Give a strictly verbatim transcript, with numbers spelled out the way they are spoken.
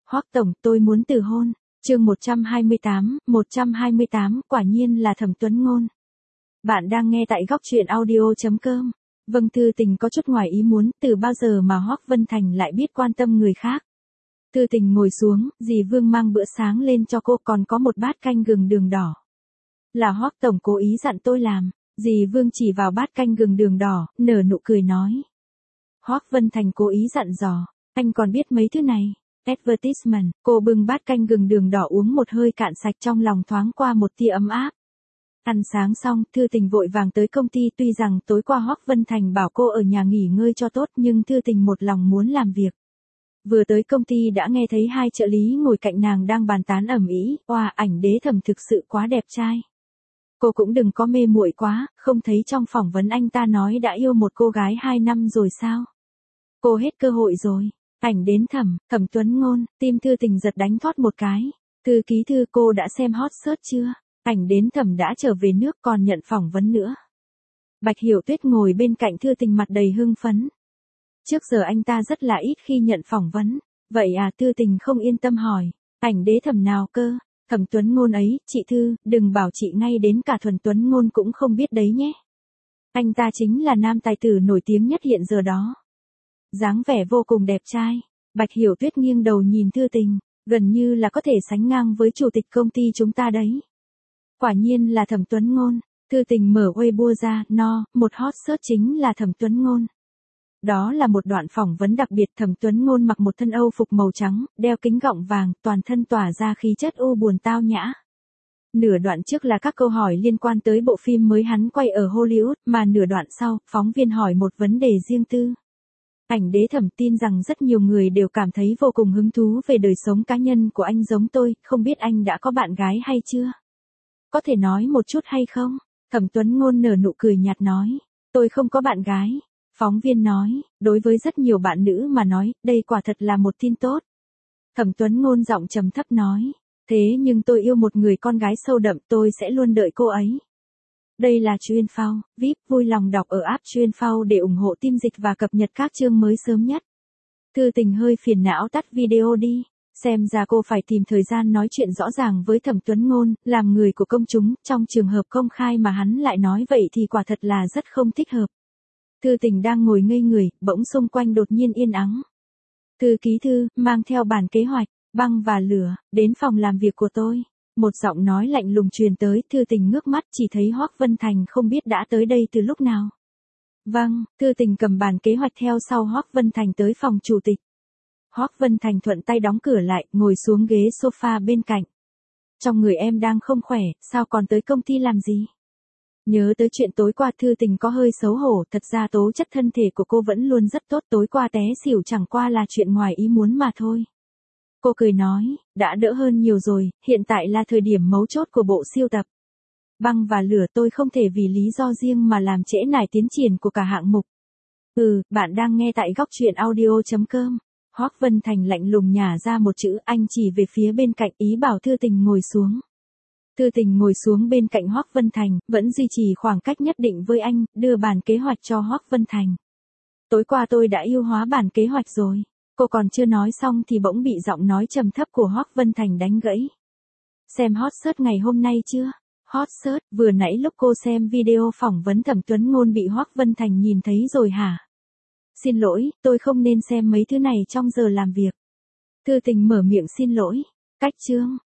Hoắc tổng, tôi muốn từ hôn. Chương một trăm hai mươi tám, một trăm hai mươi tám, quả nhiên là Thẩm Tuấn Ngôn. Bạn đang nghe tại góc truyện audio chấm com. Vâng, Thư Tình có chút ngoài ý muốn, từ bao giờ mà Hoắc Vân Thành lại biết quan tâm người khác. Thư Tình ngồi xuống, dì Vương mang bữa sáng lên cho cô, còn có một bát canh gừng đường đỏ. Là Hoắc tổng cố ý dặn tôi làm. Dì Vương chỉ vào bát canh gừng đường đỏ, nở nụ cười nói. Hoắc Vân Thành cố ý dặn dò, anh còn biết mấy thứ này. Advertisement, cô bưng bát canh gừng đường đỏ uống một hơi cạn sạch, trong lòng thoáng qua một tia ấm áp. Ăn sáng xong, Thư Tình vội vàng tới công ty, tuy rằng tối qua Hoắc Vân Thành bảo cô ở nhà nghỉ ngơi cho tốt, nhưng Thư Tình một lòng muốn làm việc. Vừa tới công ty đã nghe thấy hai trợ lý ngồi cạnh nàng đang bàn tán ầm ĩ, oa, ảnh Đế Thẩm thực sự quá đẹp trai. Cô cũng đừng có mê muội quá, không thấy trong phỏng vấn anh ta nói đã yêu một cô gái hai năm rồi sao? Cô hết cơ hội rồi. Ảnh đến Thẩm, Thẩm Tuấn Ngôn, tim Thư Tình giật đánh thót một cái. Thư ký Thư, cô đã xem hot search chưa? Ảnh đến Thẩm đã trở về nước còn nhận phỏng vấn nữa. Bạch Hiểu Tuyết ngồi bên cạnh Thư Tình mặt đầy hưng phấn. Trước giờ anh ta rất là ít khi nhận phỏng vấn. Vậy à? Thư Tình không yên tâm hỏi. Ảnh Đế Thẩm nào cơ? Thẩm Tuấn Ngôn ấy, chị Thư, đừng bảo chị ngay đến cả Thuần Tuấn Ngôn cũng không biết đấy nhé. Anh ta chính là nam tài tử nổi tiếng nhất hiện giờ đó. Dáng vẻ vô cùng đẹp trai. Bạch Hiểu Tuyết nghiêng đầu nhìn Thư Tình, gần như là có thể sánh ngang với chủ tịch công ty chúng ta đấy. Quả nhiên là Thẩm Tuấn Ngôn. Thư Tình mở Weibo ra, no, một hot search chính là Thẩm Tuấn Ngôn. Đó là một đoạn phỏng vấn đặc biệt. Thẩm Tuấn Ngôn mặc một thân Âu phục màu trắng, đeo kính gọng vàng, toàn thân tỏa ra khí chất u buồn tao nhã. Nửa đoạn trước là các câu hỏi liên quan tới bộ phim mới hắn quay ở Hollywood, mà nửa đoạn sau, phóng viên hỏi một vấn đề riêng tư. Ảnh Đế Thẩm tin rằng rất nhiều người đều cảm thấy vô cùng hứng thú về đời sống cá nhân của anh giống tôi, không biết anh đã có bạn gái hay chưa? Có thể nói một chút hay không? Thẩm Tuấn Ngôn nở nụ cười nhạt nói, tôi không có bạn gái. Phóng viên nói, đối với rất nhiều bạn nữ mà nói, đây quả thật là một tin tốt. Thẩm Tuấn Ngôn giọng trầm thấp nói, thế nhưng tôi yêu một người con gái sâu đậm, tôi sẽ luôn đợi cô ấy. Đây là Chuyên Phao, vê i pê, vui lòng đọc ở app Chuyên Phao để ủng hộ team dịch và cập nhật các chương mới sớm nhất. Thư Tình hơi phiền não tắt video đi, xem ra cô phải tìm thời gian nói chuyện rõ ràng với Thẩm Tuấn Ngôn, làm người của công chúng, trong trường hợp công khai mà hắn lại nói vậy thì quả thật là rất không thích hợp. Thư Tình đang ngồi ngây người, bỗng xung quanh đột nhiên yên ắng. Thư ký Thư, mang theo bản kế hoạch, băng và lửa, đến phòng làm việc của tôi. Một giọng nói lạnh lùng truyền tới. Thư Tình ngước mắt chỉ thấy Hoắc Vân Thành không biết đã tới đây từ lúc nào. Vâng, Thư Tình cầm bản kế hoạch theo sau Hoắc Vân Thành tới phòng chủ tịch. Hoắc Vân Thành thuận tay đóng cửa lại, ngồi xuống ghế sofa bên cạnh. Trong người em đang không khỏe, sao còn tới công ty làm gì? Nhớ tới chuyện tối qua, Thư Tình có hơi xấu hổ, thật ra tố chất thân thể của cô vẫn luôn rất tốt, tối qua té xỉu chẳng qua là chuyện ngoài ý muốn mà thôi. Cô cười nói, đã đỡ hơn nhiều rồi, hiện tại là thời điểm mấu chốt của bộ siêu tập. Băng và lửa, tôi không thể vì lý do riêng mà làm trễ nải tiến triển của cả hạng mục. Ừ, bạn đang nghe tại góc truyện audio chấm com. Hoắc Vân Thành lạnh lùng nhả ra một chữ, anh chỉ về phía bên cạnh, ý bảo Thư Tình ngồi xuống. Thư Tình ngồi xuống bên cạnh Hoắc Vân Thành, vẫn duy trì khoảng cách nhất định với anh, đưa bản kế hoạch cho Hoắc Vân Thành. Tối qua tôi đã yêu hóa bản kế hoạch rồi. Cô còn chưa nói xong thì bỗng bị giọng nói trầm thấp của Hoắc Vân Thành đánh gãy. Xem hot search ngày hôm nay chưa? Hot search, vừa nãy lúc cô xem video phỏng vấn Thẩm Tuấn Ngôn bị Hoắc Vân Thành nhìn thấy rồi hả? Xin lỗi, tôi không nên xem mấy thứ này trong giờ làm việc. Thư Tình mở miệng xin lỗi. Cách chương.